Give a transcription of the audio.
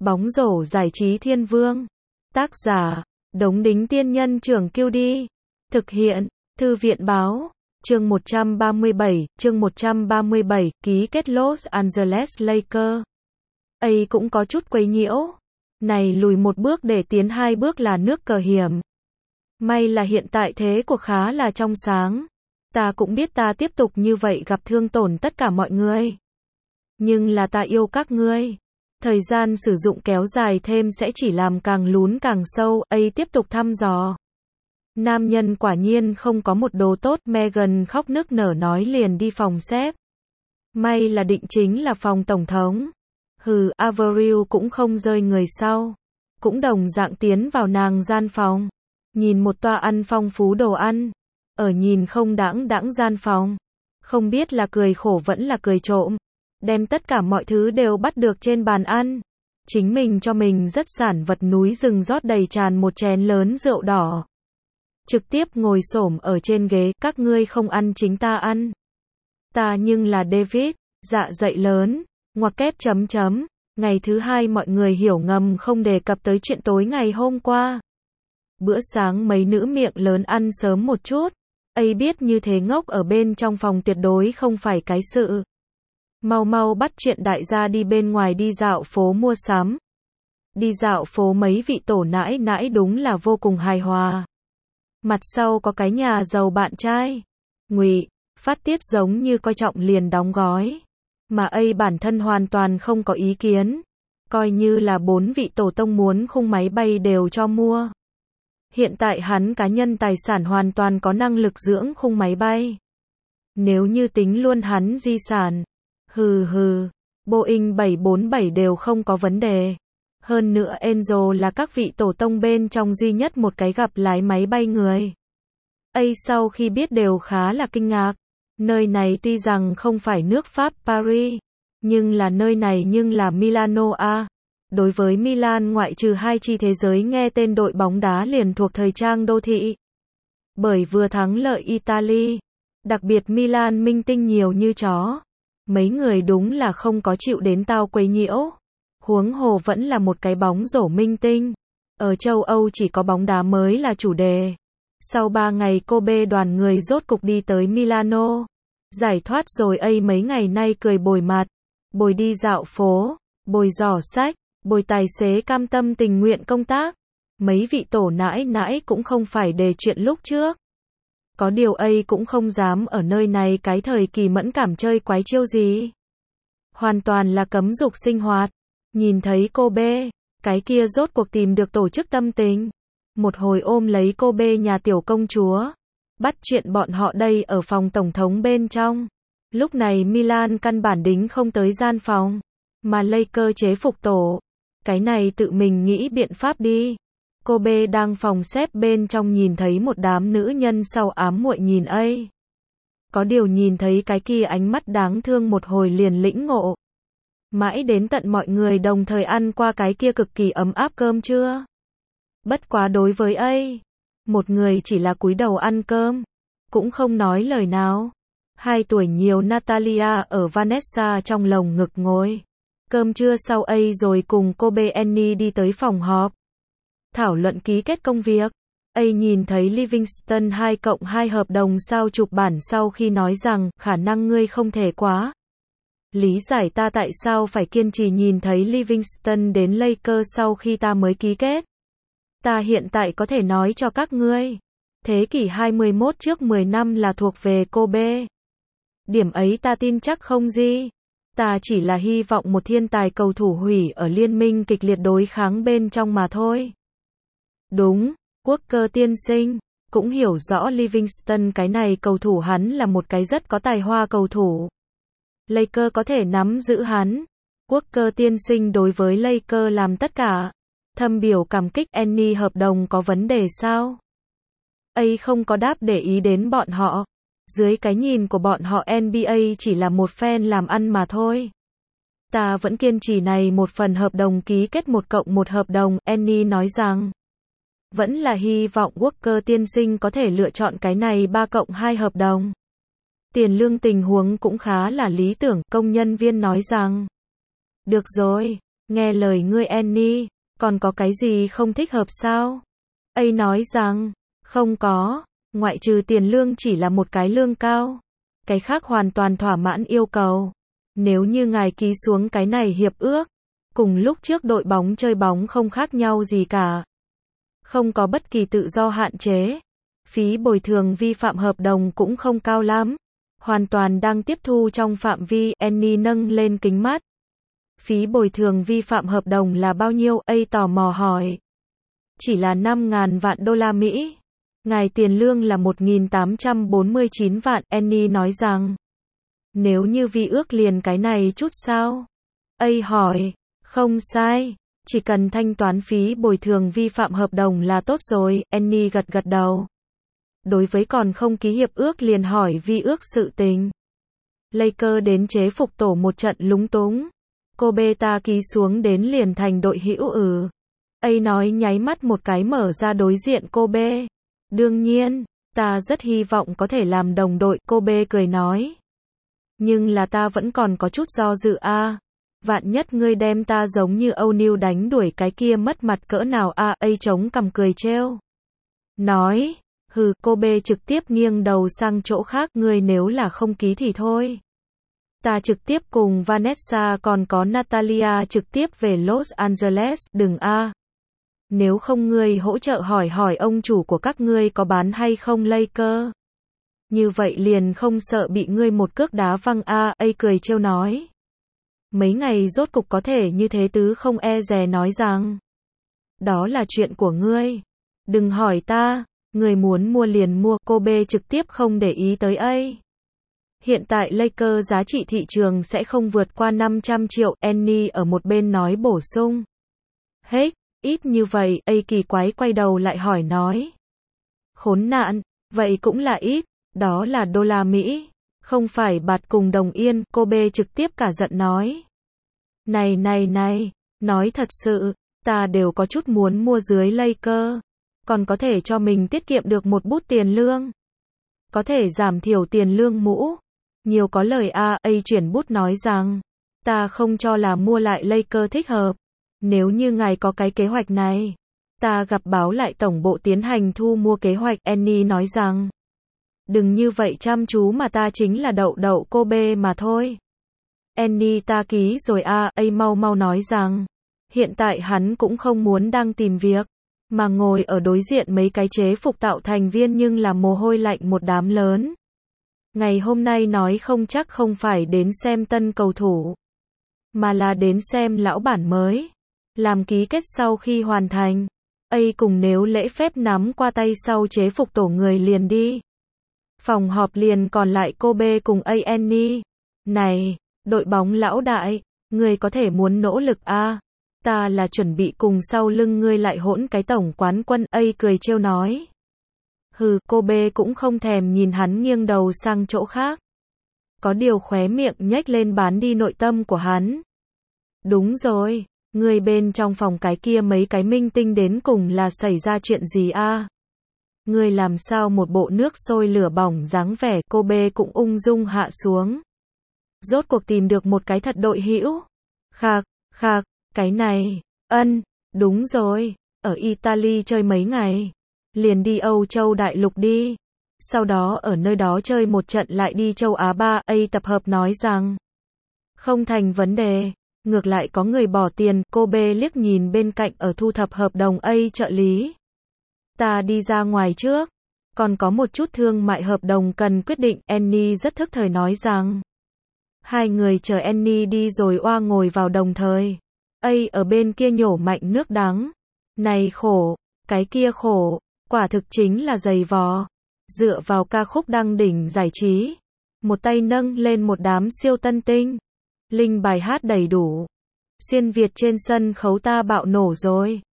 Bóng rổ giải trí thiên vương. Tác giả, Đống Đính Tiên Nhân Trưởng Kiêu Đi. Thực hiện, Thư viện Báo. Chương 137, ký kết Los Angeles Lakers. Ấy cũng có chút quấy nhiễu. Này lùi một bước để tiến hai bước là nước cờ hiểm. May là hiện tại thế cuộc khá là trong sáng. Ta cũng biết ta tiếp tục như vậy gặp thương tổn tất cả mọi người. Nhưng là ta yêu các ngươi. Thời gian sử dụng kéo dài thêm sẽ chỉ làm càng lún càng sâu, ấy tiếp tục thăm dò. Nam nhân quả nhiên không có một đồ tốt, Megan khóc nức nở nói liền đi phòng xếp. May là định chính là phòng tổng thống. Avril cũng không rơi người sau. Cũng đồng dạng tiến vào nàng gian phòng. Nhìn một toa ăn phong phú đồ ăn. Ở nhìn không đãng gian phòng. Không biết là cười khổ vẫn là cười trộm. Đem tất cả mọi thứ đều bắt được trên bàn ăn. Chính mình cho mình rất sản vật núi rừng rót đầy tràn một chén lớn rượu đỏ. Trực tiếp ngồi xổm ở trên ghế, các ngươi không ăn chính ta ăn. Ta nhưng là David, dạ dậy lớn, ngoặc kép chấm chấm. Ngày thứ hai mọi người hiểu ngầm không đề cập tới chuyện tối ngày hôm qua. Bữa sáng mấy nữ miệng lớn ăn sớm một chút. Ấy biết như thế ngốc ở bên trong phòng tuyệt đối không phải cái sự. Mau mau bắt chuyện đại gia đi bên ngoài đi dạo phố mua sắm. Đi dạo phố mấy vị tổ nãi nãi đúng là vô cùng hài hòa. Mặt sau có cái nhà giàu bạn trai. Ngụy, phát tiết giống như coi trọng liền đóng gói. Mà ấy bản thân hoàn toàn không có ý kiến. Coi như là 4 vị tổ tông muốn khung máy bay đều cho mua. Hiện tại hắn cá nhân tài sản hoàn toàn có năng lực dưỡng khung máy bay. Nếu như tính luôn hắn di sản. Boeing 747 đều không có vấn đề. Hơn nữa Angel là các vị tổ tông bên trong duy nhất một cái gặp lái máy bay người. Ấy sau khi biết đều khá là kinh ngạc. Nơi này tuy rằng không phải nước Pháp Paris, nhưng là nơi này nhưng là Milano a. Đối với Milan ngoại trừ hai chi thế giới nghe tên đội bóng đá liền thuộc thời trang đô thị. Bởi vừa thắng lợi Italy, đặc biệt Milan minh tinh nhiều như chó. Mấy người đúng là không có chịu đến tao quấy nhiễu. Huống hồ vẫn là một cái bóng rổ minh tinh. Ở châu Âu chỉ có bóng đá mới là chủ đề. Sau 3 ngày Kobe đoàn người rốt cục đi tới Milano. Giải thoát rồi ấy mấy ngày nay cười bồi mặt. Bồi đi dạo phố. Bồi giỏ sách. Bồi tài xế cam tâm tình nguyện công tác. Mấy vị tổ nãi nãi cũng không phải đề chuyện lúc trước. Có điều ấy cũng không dám ở nơi này cái thời kỳ mẫn cảm chơi quái chiêu gì. Hoàn toàn là cấm dục sinh hoạt. Nhìn thấy cô B, cái kia rốt cuộc tìm được tổ chức tâm tình. Một hồi ôm lấy cô B nhà tiểu công chúa. Bắt chuyện bọn họ đây ở phòng tổng thống bên trong. Lúc này Milan căn bản đính không tới gian phòng. Mà Lakers chế phục tổ. Cái này tự mình nghĩ biện pháp đi. Cô B đang phòng xếp bên trong nhìn thấy một đám nữ nhân sau ám muội nhìn ấy. Có điều nhìn thấy cái kia ánh mắt đáng thương một hồi liền lĩnh ngộ. Mãi đến tận mọi người đồng thời ăn qua cái kia cực kỳ ấm áp cơm trưa. Bất quá đối với ấy, một người chỉ là cúi đầu ăn cơm, cũng không nói lời nào. 2 tuổi nhiều Natalia ở Vanessa trong lồng ngực ngồi. Cơm trưa sau ấy rồi cùng cô B Annie đi tới phòng họp. Thảo luận ký kết công việc. Ấy nhìn thấy Livingston 2+2 hợp đồng sao chụp bản sau khi nói rằng khả năng ngươi không thể quá. Lý giải ta tại sao phải kiên trì nhìn thấy Livingston đến Lakers sau khi ta mới ký kết. Ta hiện tại có thể nói cho các ngươi. Thế kỷ 21 trước 10 năm là thuộc về Kobe. Điểm ấy ta tin chắc không gì. Ta chỉ là hy vọng một thiên tài cầu thủ hủy ở liên minh kịch liệt đối kháng bên trong mà thôi. Đúng, Walker tiên sinh, cũng hiểu rõ Livingston cái này cầu thủ hắn là một cái rất có tài hoa cầu thủ. Lakers có thể nắm giữ hắn. Walker tiên sinh đối với Lakers làm tất cả. Thâm biểu cảm kích. Annie hợp đồng có vấn đề sao? Ấy không có đáp để ý đến bọn họ. Dưới cái nhìn của bọn họ NBA chỉ là một fan làm ăn mà thôi. Ta vẫn kiên trì này một phần hợp đồng ký kết 1+1 hợp đồng. Annie nói rằng vẫn là hy vọng Walker tiên sinh có thể lựa chọn cái này 3+2 hợp đồng. Tiền lương tình huống cũng khá là lý tưởng, công nhân viên nói rằng. Được rồi, Nghe lời ngươi Annie, còn có cái gì không thích hợp sao? A nói rằng, không có, ngoại trừ tiền lương chỉ là một cái lương cao. Cái khác hoàn toàn thỏa mãn yêu cầu. Nếu như ngài ký xuống cái này hiệp ước, cùng lúc trước đội bóng chơi bóng không khác nhau gì cả. Không có bất kỳ tự do hạn chế. Phí bồi thường vi phạm hợp đồng cũng không cao lắm. Hoàn toàn đang tiếp thu trong phạm vi. Annie nâng lên kính mắt. Phí bồi thường vi phạm hợp đồng là bao nhiêu? A tò mò hỏi. Chỉ là 5.000 vạn đô la Mỹ. Ngài tiền lương là 1.849 vạn. Annie nói rằng. Nếu như vi ước liền cái này chút sao? A hỏi. Không sai. Chỉ cần thanh toán phí bồi thường vi phạm hợp đồng là tốt rồi. Annie gật gật đầu. Đối với còn không ký hiệp ước liền hỏi vi ước sự tình. Lakers đến chế phục tổ một trận lúng túng. Kobe ta ký xuống đến liền thành đội hữu A nói nháy mắt một cái mở ra đối diện Kobe. Đương nhiên, ta rất hy vọng có thể làm đồng đội. Kobe cười nói. Nhưng là ta vẫn còn có chút do dự a. Vạn nhất ngươi đem ta giống như O'Neal đánh đuổi cái kia mất mặt cỡ nào a. A chống cằm cười trêu. Nói. Hừ, Kobe trực tiếp nghiêng đầu sang chỗ khác. Ngươi nếu là không ký thì thôi. Ta trực tiếp cùng Vanessa còn có Natalia trực tiếp về Los Angeles. Đừng a. Nếu không ngươi hỗ trợ hỏi ông chủ của các ngươi có bán hay không Lakers. Như vậy liền không sợ bị ngươi một cước đá văng a. A cười trêu nói. Mấy ngày rốt cục có thể như thế tứ không e dè nói rằng. Đó là chuyện của ngươi. Đừng hỏi ta. Người muốn mua liền mua. Kobe trực tiếp không để ý tới A. Hiện tại Lakers giá trị thị trường sẽ không vượt qua 500 triệu. Annie ở một bên nói bổ sung. Hết, ít như vậy. A kỳ quái quay đầu lại hỏi nói. Khốn nạn, vậy cũng là ít. Đó là đô la Mỹ. Không phải bạt cùng đồng yên. Kobe trực tiếp cả giận nói. Này, nói thật sự, ta đều có chút muốn mua dưới Lakers. Còn có thể cho mình tiết kiệm được một bút tiền lương. Có thể giảm thiểu tiền lương mũ. Nhiều có lời a. A chuyển bút nói rằng. Ta không cho là mua lại Lakers thích hợp. Nếu như ngài có cái kế hoạch này. Ta gặp báo lại tổng bộ tiến hành thu mua kế hoạch. Annie nói rằng. Đừng như vậy chăm chú mà ta chính là đậu Kobe mà thôi. Annie ta ký rồi a. A mau nói rằng. Hiện tại hắn cũng không muốn đang tìm việc. Mà ngồi ở đối diện mấy cái chế phục tạo thành viên nhưng là mồ hôi lạnh một đám lớn. Ngày hôm nay nói không chắc không phải đến xem tân cầu thủ. Mà là đến xem lão bản mới. Làm ký kết sau khi hoàn thành. A cùng nếu lễ phép nắm qua tay sau chế phục tổ người liền đi. Phòng họp liền còn lại Kobe cùng A Annie. Này, đội bóng lão đại, ngươi có thể muốn nỗ lực a. Ta là chuẩn bị cùng sau lưng ngươi lại hỗn cái tổng quán quân. A cười trêu nói. Hừ, Kobe cũng không thèm nhìn hắn nghiêng đầu sang chỗ khác. Có điều khóe miệng nhếch lên bán đi nội tâm của hắn. Đúng rồi, ngươi bên trong phòng cái kia mấy cái minh tinh đến cùng là xảy ra chuyện gì a? Ngươi làm sao một bộ nước sôi lửa bỏng dáng vẻ. Kobe cũng ung dung hạ xuống. Rốt cuộc tìm được một cái thật đội hữu. Khạc, cái này, đúng rồi, ở Italy chơi mấy ngày. Liền đi Âu Châu đại lục đi. Sau đó ở nơi đó chơi một trận lại đi châu Á ba. A tập hợp nói rằng. Không thành vấn đề. Ngược lại có người bỏ tiền. Kobe liếc nhìn bên cạnh ở thu thập hợp đồng. A trợ lý. Ta đi ra ngoài trước. Còn có một chút thương mại hợp đồng cần quyết định. Annie rất thức thời nói rằng. Hai người chờ Annie đi rồi oa ngồi vào đồng thời. A ở bên kia nhổ mạnh nước đắng. Này khổ, cái kia khổ, quả thực chính là giày vò. Dựa vào ca khúc đăng đỉnh giải trí. Một tay nâng lên một đám siêu tân tinh. Linh bài hát đầy đủ. Xuyên Việt trên sân khấu ta bạo nổ rồi.